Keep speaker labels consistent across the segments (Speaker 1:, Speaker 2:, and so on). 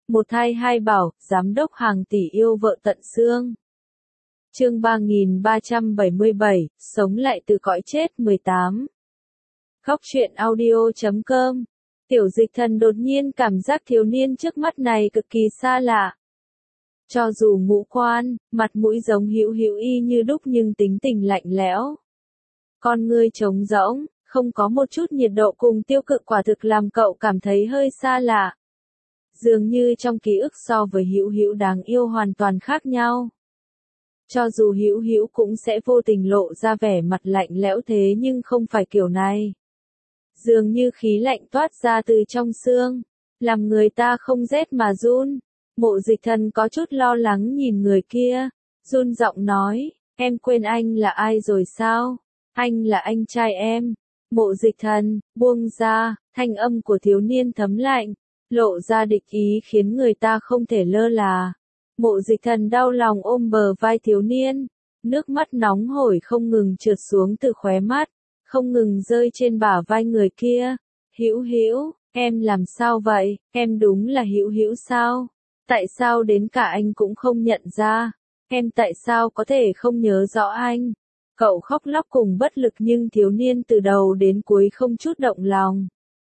Speaker 1: Một thai hai bảo, giám đốc hàng tỷ yêu vợ tận xương. Chương 3377, sống lại từ cõi chết 18. Khóc chuyện audio.com. Tiểu Dịch Thần đột nhiên cảm giác thiếu niên trước mắt này cực kỳ xa lạ. Cho dù ngũ quan, mặt mũi giống Hữu Hữu y như đúc nhưng tính tình lạnh lẽo. Con ngươi trống rỗng, không có một chút nhiệt độ cùng tiêu cực, quả thực làm cậu cảm thấy hơi xa lạ. Dường như trong ký ức so với Hữu Hữu đáng yêu hoàn toàn khác nhau. Cho dù Hữu Hữu cũng sẽ vô tình lộ ra vẻ mặt lạnh lẽo thế nhưng không phải kiểu này. Dường như khí lạnh toát ra từ trong xương, làm người ta không rét mà run. Mộ Dịch Thần có chút lo lắng nhìn người kia, run giọng nói, em quên anh là ai rồi sao? Anh là anh trai em. Mộ Dịch Thần, buông ra, thanh âm của thiếu niên thấm lạnh, lộ ra địch ý khiến người ta không thể lơ là. Mộ Dịch Thần đau lòng ôm bờ vai thiếu niên, nước mắt nóng hổi không ngừng trượt xuống từ khóe mắt, không ngừng rơi trên bả vai người kia. Hữu Hữu, em làm sao vậy? Em đúng là Hữu Hữu sao? Tại sao đến cả anh cũng không nhận ra? Em tại sao có thể không nhớ rõ anh? Cậu khóc lóc cùng bất lực nhưng thiếu niên từ đầu đến cuối không chút động lòng.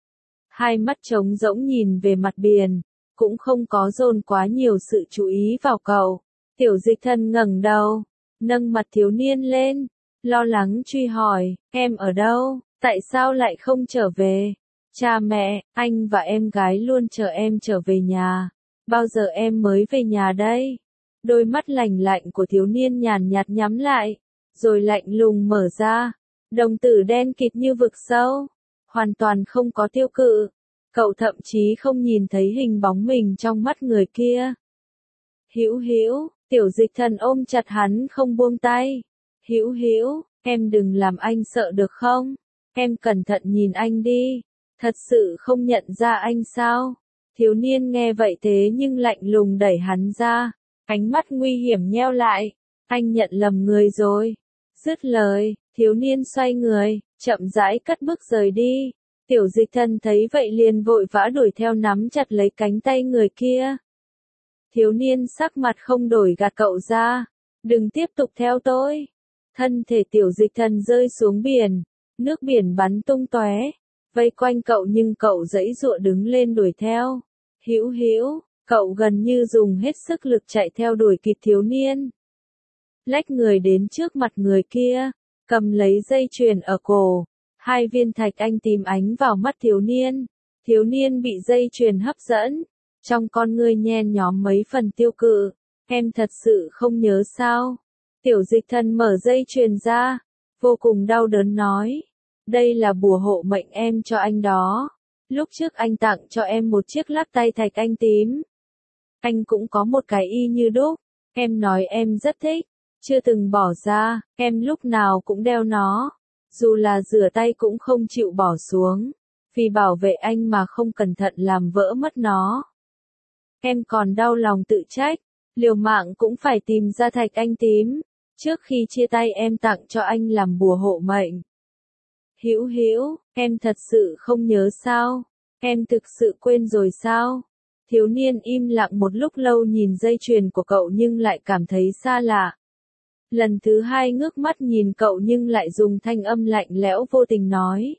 Speaker 1: Hai mắt trống rỗng nhìn về mặt biển, cũng không có dồn quá nhiều sự chú ý vào cậu. Tiểu Dịch Thần ngẩng đầu, nâng mặt thiếu niên lên, lo lắng truy hỏi, em ở đâu? Tại sao lại không trở về? Cha mẹ, anh và em gái luôn chờ em trở về nhà. Bao giờ em mới về nhà đây? Đôi mắt lạnh lạnh của thiếu niên nhàn nhạt nhắm lại, rồi lạnh lùng mở ra. Đồng tử đen kịt như vực sâu, hoàn toàn không có tiêu cự. Cậu thậm chí không nhìn thấy hình bóng mình trong mắt người kia. Hữu Hữu, Tiểu Dịch Thần ôm chặt hắn không buông tay. Hữu Hữu, em đừng làm anh sợ được không? Em cẩn thận nhìn anh đi. Thật sự không nhận ra anh sao? Thiếu niên nghe vậy thế nhưng lạnh lùng đẩy hắn ra. Ánh mắt nguy hiểm nheo lại. Anh nhận lầm người rồi. Dứt lời, thiếu niên xoay người, chậm rãi cất bước rời đi. Tiểu Dịch Thần thấy vậy liền vội vã đuổi theo nắm chặt lấy cánh tay người kia. Thiếu niên sắc mặt không đổi gạt cậu ra. Đừng tiếp tục theo tôi. Thân thể Tiểu Dịch Thần rơi xuống biển. Nước biển bắn tung tóe, vây quanh cậu nhưng cậu giãy giụa đứng lên đuổi theo. Hữu Hữu, cậu gần như dùng hết sức lực chạy theo đuổi kịp thiếu niên. Lách người đến trước mặt người kia, cầm lấy dây chuyền ở cổ. Hai viên thạch anh tím ánh vào mắt thiếu niên. Thiếu niên bị dây chuyền hấp dẫn. Trong con ngươi nhen nhóm mấy phần tiêu cự. Em thật sự không nhớ sao? Tiểu Dịch Thần mở dây chuyền ra. Vô cùng đau đớn nói. Đây là bùa hộ mệnh em cho anh đó. Lúc trước anh tặng cho em một chiếc lắc tay thạch anh tím. Anh cũng có một cái y như đúc. Em nói em rất thích. Chưa từng bỏ ra, em lúc nào cũng đeo nó. Dù là rửa tay cũng không chịu bỏ xuống. Vì bảo vệ anh mà không cẩn thận làm vỡ mất nó. Em còn đau lòng tự trách. Liều mạng cũng phải tìm ra thạch anh tím. Trước khi chia tay em tặng cho anh làm bùa hộ mệnh. Hữu Hữu, em thật sự không nhớ sao? Em thực sự quên rồi sao? Thiếu niên im lặng một lúc lâu nhìn dây chuyền của cậu nhưng lại cảm thấy xa lạ. Lần thứ hai ngước mắt nhìn cậu nhưng lại dùng thanh âm lạnh lẽo vô tình nói.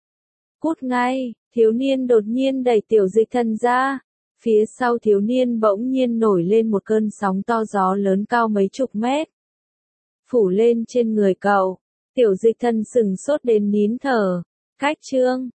Speaker 1: Cút ngay, thiếu niên đột nhiên đẩy Tiểu Dịch Thần ra. Phía sau thiếu niên bỗng nhiên nổi lên một cơn sóng to gió lớn cao mấy chục mét. Phủ lên trên người cậu. Tiểu Dịch Thần sừng sốt đến nín thở. Cách chương